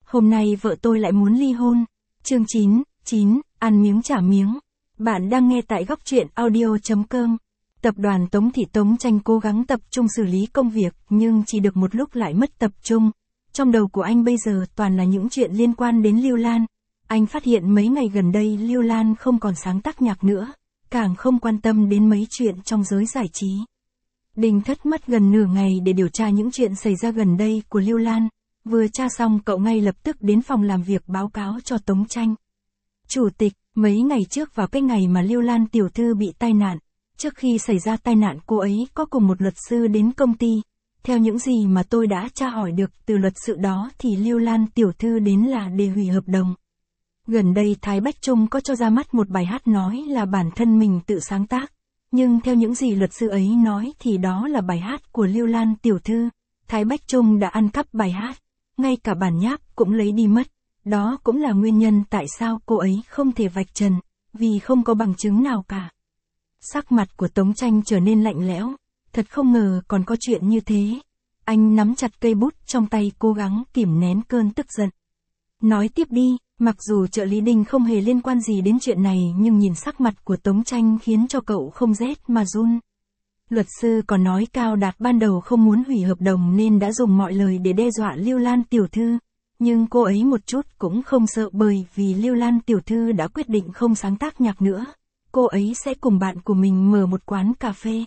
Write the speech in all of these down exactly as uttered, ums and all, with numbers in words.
Hôm nay vợ tôi lại muốn ly hôn. Chương chín, chín, ăn miếng trả miếng. Bạn đang nghe tại góc truyện audio chấm com. Tập đoàn Tống Thị Tống Tranh cố gắng tập trung xử lý công việc, nhưng chỉ được một lúc lại mất tập trung. Trong đầu của anh bây giờ toàn là những chuyện liên quan đến Lưu Lan. Anh phát hiện mấy ngày gần đây Lưu Lan không còn sáng tác nhạc nữa, càng không quan tâm đến mấy chuyện trong giới giải trí. Đinh Thất mất gần nửa ngày để điều tra những chuyện xảy ra gần đây của Lưu Lan. Vừa tra xong cậu ngay lập tức đến phòng làm việc báo cáo cho Tống Tranh. Chủ tịch, mấy ngày trước vào cái ngày mà Lưu Lan tiểu thư bị tai nạn, trước khi xảy ra tai nạn cô ấy có cùng một luật sư đến công ty. Theo những gì mà tôi đã tra hỏi được từ luật sư đó thì Lưu Lan tiểu thư đến là để hủy hợp đồng. Gần đây Thái Bách Trung có cho ra mắt một bài hát nói là bản thân mình tự sáng tác. Nhưng theo những gì luật sư ấy nói thì đó là bài hát của Lưu Lan tiểu thư. Thái Bách Trung đã ăn cắp bài hát, ngay cả bản nháp cũng lấy đi mất. Đó cũng là nguyên nhân tại sao cô ấy không thể vạch trần, vì không có bằng chứng nào cả. Sắc mặt của Tống Tranh trở nên lạnh lẽo, thật không ngờ còn có chuyện như thế. Anh nắm chặt cây bút trong tay cố gắng kìm nén cơn tức giận. Nói tiếp đi, mặc dù trợ lý Đinh không hề liên quan gì đến chuyện này nhưng nhìn sắc mặt của Tống Tranh khiến cho cậu không rét mà run. Luật sư còn nói Cao Đạt ban đầu không muốn hủy hợp đồng nên đã dùng mọi lời để đe dọa Lưu Lan tiểu thư. Nhưng cô ấy một chút cũng không sợ bởi vì Lưu Lan tiểu thư đã quyết định không sáng tác nhạc nữa. Cô ấy sẽ cùng bạn của mình mở một quán cà phê.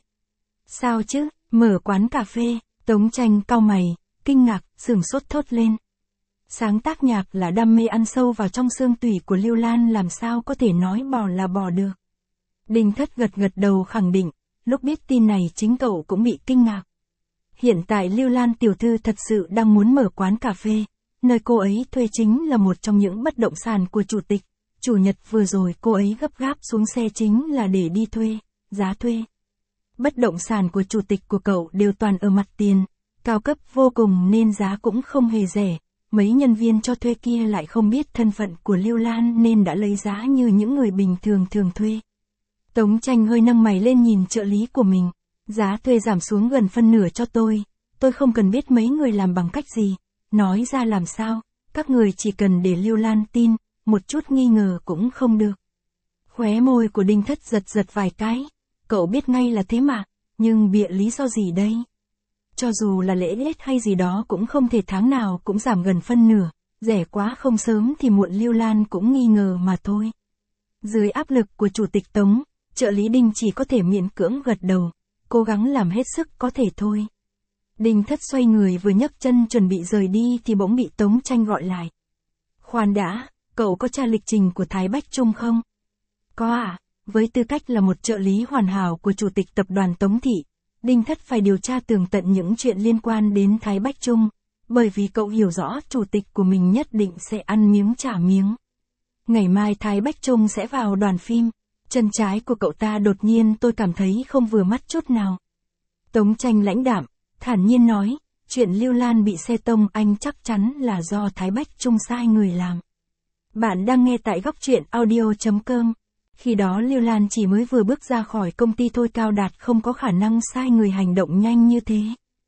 Sao chứ, mở quán cà phê? Tống Tranh cau mày, kinh ngạc, sửng sốt thốt lên. Sáng tác nhạc là đam mê ăn sâu vào trong xương tủy của Lưu Lan, làm sao có thể nói bỏ là bỏ được. Đinh Thất gật gật đầu khẳng định, lúc biết tin này chính cậu cũng bị kinh ngạc. Hiện tại Lưu Lan tiểu thư thật sự đang muốn mở quán cà phê, nơi cô ấy thuê chính là một trong những bất động sản của chủ tịch. Chủ nhật vừa rồi cô ấy gấp gáp xuống xe chính là để đi thuê, giá thuê. Bất động sản của chủ tịch của cậu đều toàn ở mặt tiền, cao cấp vô cùng nên giá cũng không hề rẻ. Mấy nhân viên cho thuê kia lại không biết thân phận của Lưu Lan nên đã lấy giá như những người bình thường thường thuê. Tống Tranh hơi nâng mày lên nhìn trợ lý của mình. Giá thuê giảm xuống gần phân nửa cho tôi. Tôi không cần biết mấy người làm bằng cách gì. Nói ra làm sao, các người chỉ cần để Lưu Lan tin, một chút nghi ngờ cũng không được. Khóe môi của Đinh Thất giật giật vài cái. Cậu biết ngay là thế mà, nhưng bịa lý do gì đây? Cho dù là lễ Tết hay gì đó cũng không thể tháng nào cũng giảm gần phân nửa, rẻ quá không sớm thì muộn Lưu Lan cũng nghi ngờ mà thôi. Dưới áp lực của chủ tịch Tống, trợ lý Đinh chỉ có thể miễn cưỡng gật đầu, cố gắng làm hết sức có thể thôi. Đinh Thất xoay người vừa nhấc chân chuẩn bị rời đi thì bỗng bị Tống Tranh gọi lại. Khoan đã, cậu có tra lịch trình của Thái Bách Trung không? Có ạ, à? Với tư cách là một trợ lý hoàn hảo của chủ tịch tập đoàn Tống Thị, Đinh Thất phải điều tra tường tận những chuyện liên quan đến Thái Bách Trung, bởi vì cậu hiểu rõ chủ tịch của mình nhất định sẽ ăn miếng trả miếng. Ngày mai Thái Bách Trung sẽ vào đoàn phim, chân trái của cậu ta đột nhiên tôi cảm thấy không vừa mắt chút nào. Tống Tranh lãnh đạm, thản nhiên nói, chuyện Lưu Lan bị xe tông anh chắc chắn là do Thái Bách Trung sai người làm. Bạn đang nghe tại góc truyện audio chấm com. Khi đó Lưu Lan chỉ mới vừa bước ra khỏi công ty thôi, Cao Đạt không có khả năng sai người hành động nhanh như thế.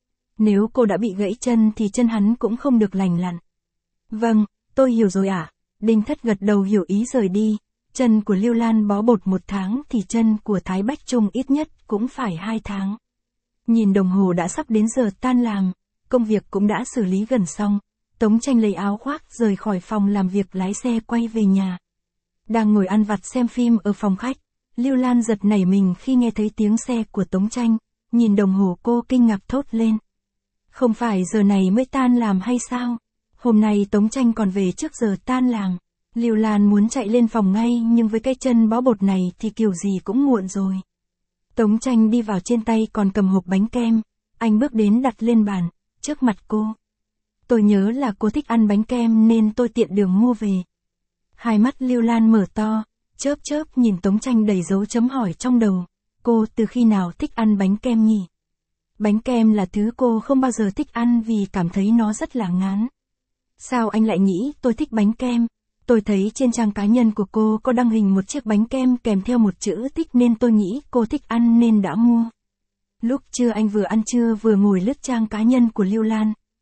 Nếu cô đã bị gãy chân thì chân hắn cũng không được lành lặn. Vâng, tôi hiểu rồi ạ. À. Đinh Thất gật đầu hiểu ý rời đi. Chân của Lưu Lan bó bột một tháng thì chân của Thái Bách Trung ít nhất cũng phải hai tháng. Nhìn đồng hồ đã sắp đến giờ tan làm, công việc cũng đã xử lý gần xong. Tống Tranh lấy áo khoác rời khỏi phòng làm việc lái xe quay về nhà. Đang ngồi ăn vặt xem phim ở phòng khách, Lưu Lan giật nảy mình khi nghe thấy tiếng xe của Tống Tranh, nhìn đồng hồ cô kinh ngạc thốt lên. Không phải giờ này mới tan làm hay sao? Hôm nay Tống Tranh còn về trước giờ tan làm. Lưu Lan muốn chạy lên phòng ngay nhưng với cái chân bó bột này thì kiểu gì cũng muộn rồi. Tống Tranh đi vào trên tay còn cầm hộp bánh kem, anh bước đến đặt lên bàn, trước mặt cô. Tôi nhớ là cô thích ăn bánh kem nên tôi tiện đường mua về. Hai mắt Lưu Lan mở to, chớp chớp nhìn Tống Tranh đầy dấu chấm hỏi trong đầu. Cô từ khi nào thích ăn bánh kem nhỉ? Bánh kem là thứ cô không bao giờ thích ăn vì cảm thấy nó rất là ngán. Sao anh lại nghĩ tôi thích bánh kem? Tôi thấy trên trang cá nhân của cô có đăng hình một chiếc bánh kem kèm theo một chữ thích nên tôi nghĩ cô thích ăn nên đã mua. Lúc trưa anh vừa ăn trưa vừa ngồi lướt trang cá nhân của Lưu Lan.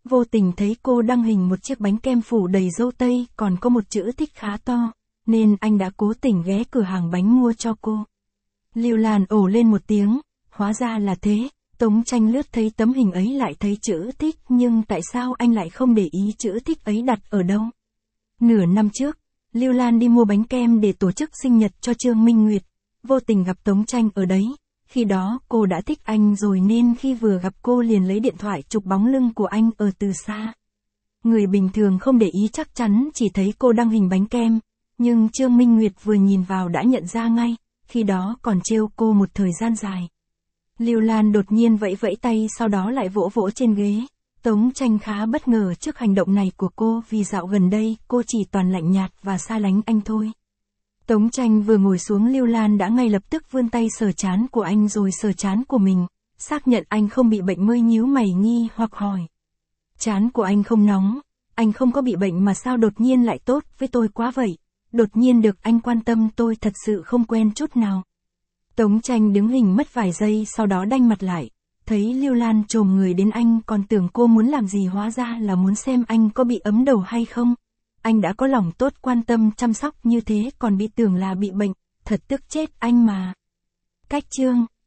vô tình thấy cô đăng hình một chiếc bánh kem phủ đầy dâu tây, còn có một chữ thích khá to, nên anh đã cố tình ghé cửa hàng bánh mua cho cô. Lưu Lan ồ lên một tiếng, hóa ra là thế. Tống Tranh lướt thấy tấm hình ấy lại thấy chữ thích, nhưng tại sao anh lại không để ý chữ thích ấy đặt ở đâu? Nửa năm trước, Lưu Lan đi mua bánh kem để tổ chức sinh nhật cho Trương Minh Nguyệt, vô tình gặp Tống Tranh ở đấy. Khi đó cô đã thích anh rồi nên khi vừa gặp cô liền lấy điện thoại chụp bóng lưng của anh ở từ xa. Người bình thường không để ý chắc chắn chỉ thấy cô đăng hình bánh kem, nhưng Trương Minh Nguyệt vừa nhìn vào đã nhận ra ngay, khi đó còn trêu cô một thời gian dài. Lưu Lan đột nhiên vẫy vẫy tay, sau đó lại vỗ vỗ trên ghế. Tống Tranh khá bất ngờ trước hành động này của cô, vì dạo gần đây cô chỉ toàn lạnh nhạt và xa lánh anh thôi. Tống Tranh vừa ngồi xuống, Lưu Lan đã ngay lập tức vươn tay sờ trán của anh rồi sờ trán của mình, xác nhận anh không bị bệnh mới nhíu mày nghi hoặc hỏi. Trán của anh không nóng, anh không có bị bệnh mà sao đột nhiên lại tốt với tôi quá vậy, đột nhiên được anh quan tâm tôi thật sự không quen chút nào. Tống Tranh đứng hình mất vài giây, sau đó đanh mặt lại, thấy Lưu Lan chồm người đến anh, còn tưởng cô muốn làm gì, hóa ra là muốn xem anh có bị ấm đầu hay không. Anh đã có lòng tốt quan tâm chăm sóc như thế còn bị tưởng là bị bệnh, thật tức chết anh mà. Cách chương